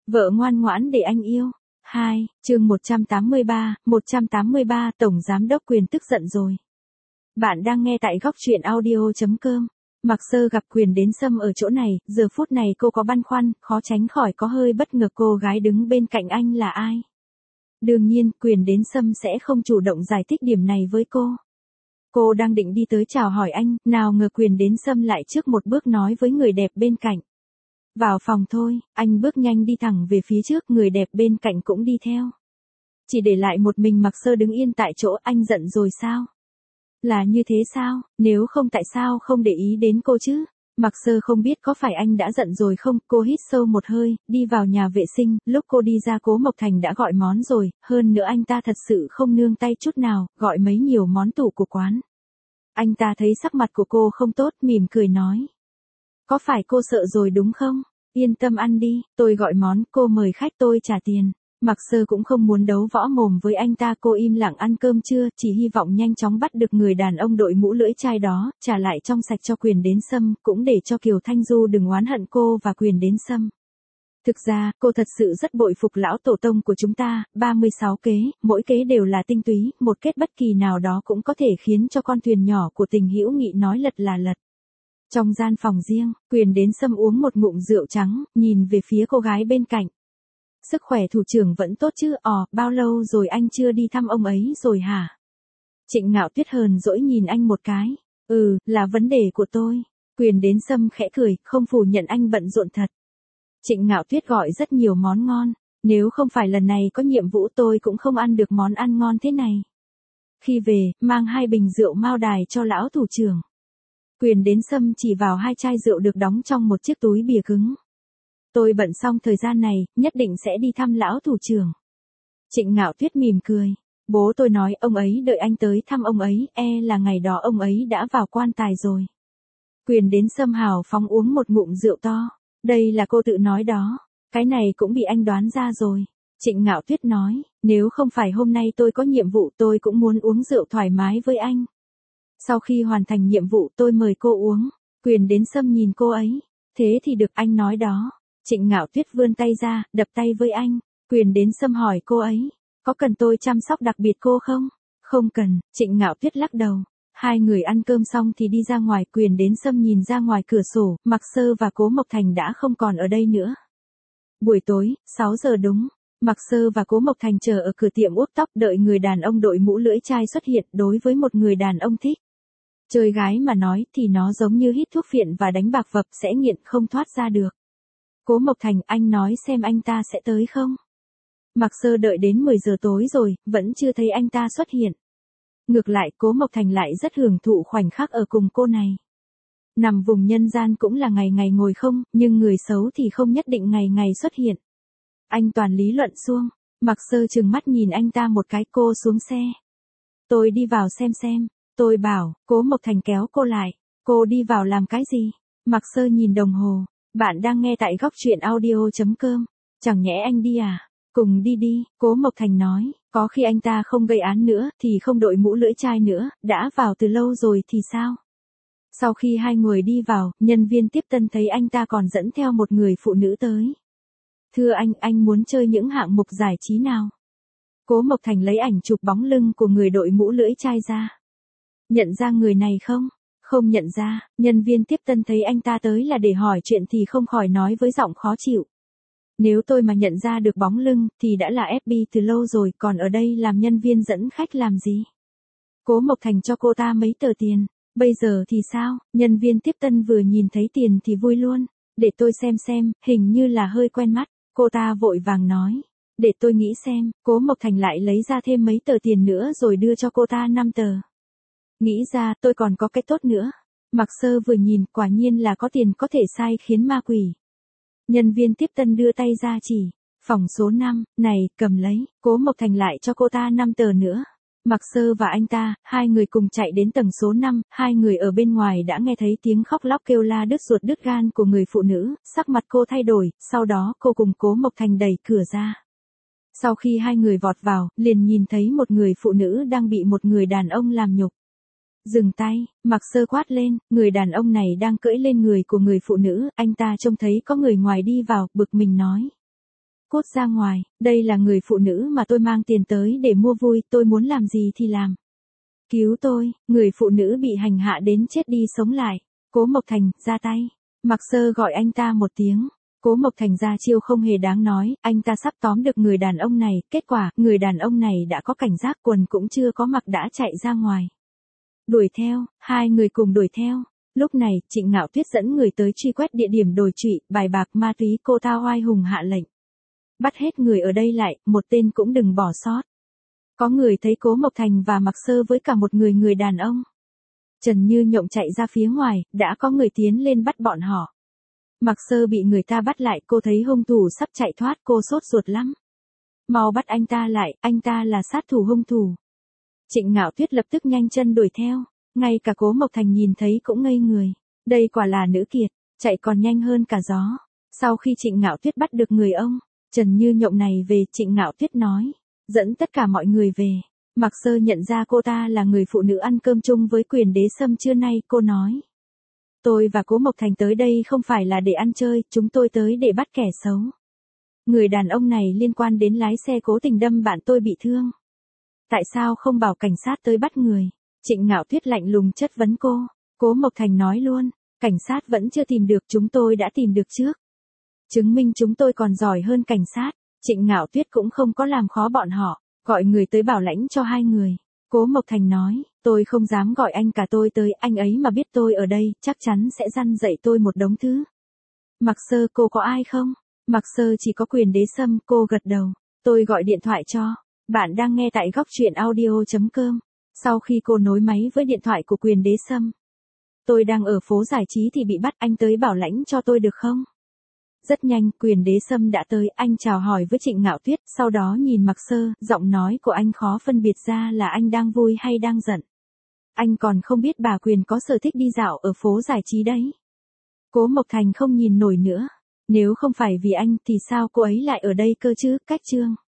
Vợ ngoan ngoãn để anh yêu. 2, chương 183, Tổng Giám đốc Quyền tức giận rồi. Bạn đang nghe tại góc truyện audio.com. Mạc Sơ gặp Quyền đến Sâm ở chỗ này, giờ phút này cô có băn khoăn, khó tránh khỏi có hơi bất ngờ cô gái đứng bên cạnh anh là ai. Đương nhiên, Quyền đến Sâm sẽ không chủ động giải thích điểm này với cô. Cô đang định đi tới chào hỏi anh, nào ngờ Quyền đến Sâm lại trước một bước nói với người đẹp bên cạnh. Vào phòng thôi, anh bước nhanh đi thẳng về phía trước, người đẹp bên cạnh cũng đi theo. Chỉ để lại một mình Mạc Sơ đứng yên tại chỗ. Anh giận rồi sao? Là như thế sao? Nếu không tại sao không để ý đến cô chứ? Mạc Sơ không biết có phải anh đã giận rồi không, cô hít sâu một hơi, đi vào nhà vệ sinh, lúc cô đi ra Cố Mộc Thành đã gọi món rồi, hơn nữa anh ta thật sự không nương tay chút nào, gọi mấy nhiều món tủ của quán. Anh ta thấy sắc mặt của cô không tốt, mỉm cười nói. Có phải cô sợ rồi đúng không? Yên tâm ăn đi, tôi gọi món, cô mời khách tôi trả tiền. Mạc Sơ cũng không muốn đấu võ mồm với anh ta, cô im lặng ăn cơm trưa, chỉ hy vọng nhanh chóng bắt được người đàn ông đội mũ lưỡi chai đó, trả lại trong sạch cho Quyền đến Sâm, cũng để cho Kiều Thanh Du đừng oán hận cô và Quyền đến Sâm. Thực ra, cô thật sự rất bội phục lão tổ tông của chúng ta, 36 kế, mỗi kế đều là tinh túy, một kết bất kỳ nào đó cũng có thể khiến cho con thuyền nhỏ của tình hữu nghị nói lật là lật. Trong gian phòng riêng, Quyền đến Sâm uống một ngụm rượu trắng, nhìn về phía cô gái bên cạnh. Sức khỏe thủ trưởng vẫn tốt chứ? Bao lâu rồi anh chưa đi thăm ông ấy rồi hả? Trịnh Ngạo Tuyết hờn dỗi nhìn anh một cái. Là vấn đề của tôi. Quyền đến Sâm khẽ cười, không phủ nhận anh bận rộn thật. Trịnh Ngạo Tuyết gọi rất nhiều món ngon. Nếu không phải lần này có nhiệm vụ tôi cũng không ăn được món ăn ngon thế này. Khi về, mang 2 bình rượu Mao Đài cho lão thủ trưởng. Quyền đến Sâm chỉ vào 2 chai rượu được đóng trong một chiếc túi bìa cứng. Tôi bận xong thời gian này, nhất định sẽ đi thăm lão thủ trưởng. Trịnh Ngạo Tuyết mỉm cười. Bố tôi nói ông ấy đợi anh tới thăm ông ấy, là ngày đó ông ấy đã vào quan tài rồi. Quyền đến Sâm hào phóng uống một ngụm rượu to. Đây là cô tự nói đó. Cái này cũng bị anh đoán ra rồi. Trịnh Ngạo Tuyết nói, nếu không phải hôm nay tôi có nhiệm vụ tôi cũng muốn uống rượu thoải mái với anh. Sau khi hoàn thành nhiệm vụ tôi mời cô uống. Quyền đến Sâm nhìn cô ấy. Thế thì được, anh nói đó. Trịnh Ngạo Tuyết vươn tay ra, đập tay với anh. Quyền đến Sâm hỏi cô ấy, có cần tôi chăm sóc đặc biệt cô không? Không cần, Trịnh Ngạo Tuyết lắc đầu. Hai người ăn cơm xong thì đi ra ngoài. Quyền đến Sâm nhìn ra ngoài cửa sổ, Mạc Sơ và Cố Mộc Thành đã không còn ở đây nữa. Buổi tối, 6 giờ đúng. Mạc Sơ và Cố Mộc Thành chờ ở cửa tiệm uốc tóc đợi người đàn ông đội mũ lưỡi chai xuất hiện. Đối với một người đàn ông thích chơi gái mà nói thì nó giống như hít thuốc phiện và đánh bạc vập, sẽ nghiện không thoát ra được. Cố Mộc Thành, anh nói xem anh ta sẽ tới không? Mạc Sơ đợi đến 10 giờ tối rồi, vẫn chưa thấy anh ta xuất hiện. Ngược lại, Cố Mộc Thành lại rất hưởng thụ khoảnh khắc ở cùng cô này. Nằm vùng nhân gian cũng là ngày ngày ngồi không, nhưng người xấu thì không nhất định ngày ngày xuất hiện. Anh toàn lý luận suông. Mạc Sơ trừng mắt nhìn anh ta một cái, cô xuống xe. Tôi đi vào xem. Tôi bảo. Cố Mộc Thành kéo cô lại. Cô đi vào làm cái gì? Mạc Sơ nhìn đồng hồ. Bạn đang nghe tại góc truyện audio.com. Chẳng nhẽ anh đi à? Cùng đi, Cố Mộc Thành nói. Có khi anh ta không gây án nữa, thì không đội mũ lưỡi chai nữa, đã vào từ lâu rồi thì sao? Sau khi hai người đi vào, nhân viên tiếp tân thấy anh ta còn dẫn theo một người phụ nữ tới. Thưa anh muốn chơi những hạng mục giải trí nào? Cố Mộc Thành lấy ảnh chụp bóng lưng của người đội mũ lưỡi chai ra. Nhận ra người này không? Không nhận ra. Nhân viên tiếp tân thấy anh ta tới là để hỏi chuyện thì không khỏi nói với giọng khó chịu. Nếu tôi mà nhận ra được bóng lưng, thì đã là FB từ lâu rồi, còn ở đây làm nhân viên dẫn khách làm gì? Cố Mộc Thành cho cô ta mấy tờ tiền. Bây giờ thì sao? Nhân viên tiếp tân vừa nhìn thấy tiền thì vui luôn. Để tôi xem, hình như là hơi quen mắt. Cô ta vội vàng nói. Để tôi nghĩ xem. Cố Mộc Thành lại lấy ra thêm mấy tờ tiền nữa rồi đưa cho cô ta 5 tờ. Nghĩ ra, tôi còn có cái tốt nữa. Mạc Sơ vừa nhìn, quả nhiên là có tiền có thể sai khiến ma quỷ. Nhân viên tiếp tân đưa tay ra chỉ. Phòng số 5, này, cầm lấy. Cố Mộc Thành lại cho cô ta 5 tờ nữa. Mạc Sơ và anh ta, hai người cùng chạy đến tầng số 5, hai người ở bên ngoài đã nghe thấy tiếng khóc lóc kêu la đứt ruột đứt gan của người phụ nữ, sắc mặt cô thay đổi, sau đó cô cùng Cố Mộc Thành đẩy cửa ra. Sau khi hai người vọt vào, liền nhìn thấy một người phụ nữ đang bị một người đàn ông làm nhục. Dừng tay, Mạc Sơ quát lên, người đàn ông này đang cưỡi lên người của người phụ nữ, anh ta trông thấy có người ngoài đi vào, bực mình nói. cốt ra ngoài, đây là người phụ nữ mà tôi mang tiền tới để mua vui, tôi muốn làm gì thì làm. Cứu tôi, người phụ nữ bị hành hạ đến chết đi sống lại. Cố Mộc Thành, ra tay. Mạc Sơ gọi anh ta một tiếng. Cố Mộc Thành ra chiêu không hề đáng nói, anh ta sắp tóm được người đàn ông này, kết quả, người đàn ông này đã có cảnh giác, quần cũng chưa có mặc đã chạy ra ngoài. Đuổi theo, hai người cùng đuổi theo. Lúc này, Trịnh Ngạo Tuyết dẫn người tới truy quét địa điểm đồi trụy, bài bạc ma túy, cô ta oai hùng hạ lệnh. Bắt hết người ở đây lại, một tên cũng đừng bỏ sót. Có người thấy Cố Mộc Thành và Mạc Sơ với cả một người đàn ông. Trần Như Nhộng chạy ra phía ngoài, đã có người tiến lên bắt bọn họ. Mạc Sơ bị người ta bắt lại, cô thấy hung thủ sắp chạy thoát, cô sốt ruột lắm. Mau bắt anh ta lại, anh ta là sát thủ hung thủ. Trịnh Ngạo Tuyết lập tức nhanh chân đuổi theo, ngay cả Cố Mộc Thành nhìn thấy cũng ngây người. Đây quả là nữ kiệt, chạy còn nhanh hơn cả gió. Sau khi Trịnh Ngạo Tuyết bắt được người ông, Trần Như Nhộng này về, Trịnh Ngạo Tuyết nói, dẫn tất cả mọi người về. Mạc Sơ nhận ra cô ta là người phụ nữ ăn cơm chung với Quyền Đế Sâm trưa nay, cô nói. Tôi và Cố Mộc Thành tới đây không phải là để ăn chơi, chúng tôi tới để bắt kẻ xấu. Người đàn ông này liên quan đến lái xe cố tình đâm bạn tôi bị thương. Tại sao không bảo cảnh sát tới bắt người? Trịnh Ngạo Tuyết lạnh lùng chất vấn cô. Cố Mộc Thành nói luôn, cảnh sát vẫn chưa tìm được, chúng tôi đã tìm được trước. Chứng minh chúng tôi còn giỏi hơn cảnh sát. Trịnh Ngạo Tuyết cũng không có làm khó bọn họ, gọi người tới bảo lãnh cho hai người. Cố Mộc Thành nói, tôi không dám gọi anh cả tôi tới, anh ấy mà biết tôi ở đây, chắc chắn sẽ răn dạy tôi một đống thứ. Mạc Sơ, cô có ai không? Mạc Sơ chỉ có Quyền Đế Sâm, cô gật đầu. Tôi gọi điện thoại cho. Bạn đang nghe tại góc truyện audio.com. Sau khi cô nối máy với điện thoại của Quyền Đế Sâm. Tôi đang ở phố giải trí thì bị bắt, anh tới bảo lãnh cho tôi được không? Rất nhanh, Quyền Đế Sâm đã tới, anh chào hỏi với Trịnh Ngạo Tuyết, sau đó nhìn Mạc Sơ, giọng nói của anh khó phân biệt ra là anh đang vui hay đang giận. Anh còn không biết bà Quyền có sở thích đi dạo ở phố giải trí đấy. Cố Mộc Thành không nhìn nổi nữa. Nếu không phải vì anh thì sao cô ấy lại ở đây cơ chứ, Cách Chương.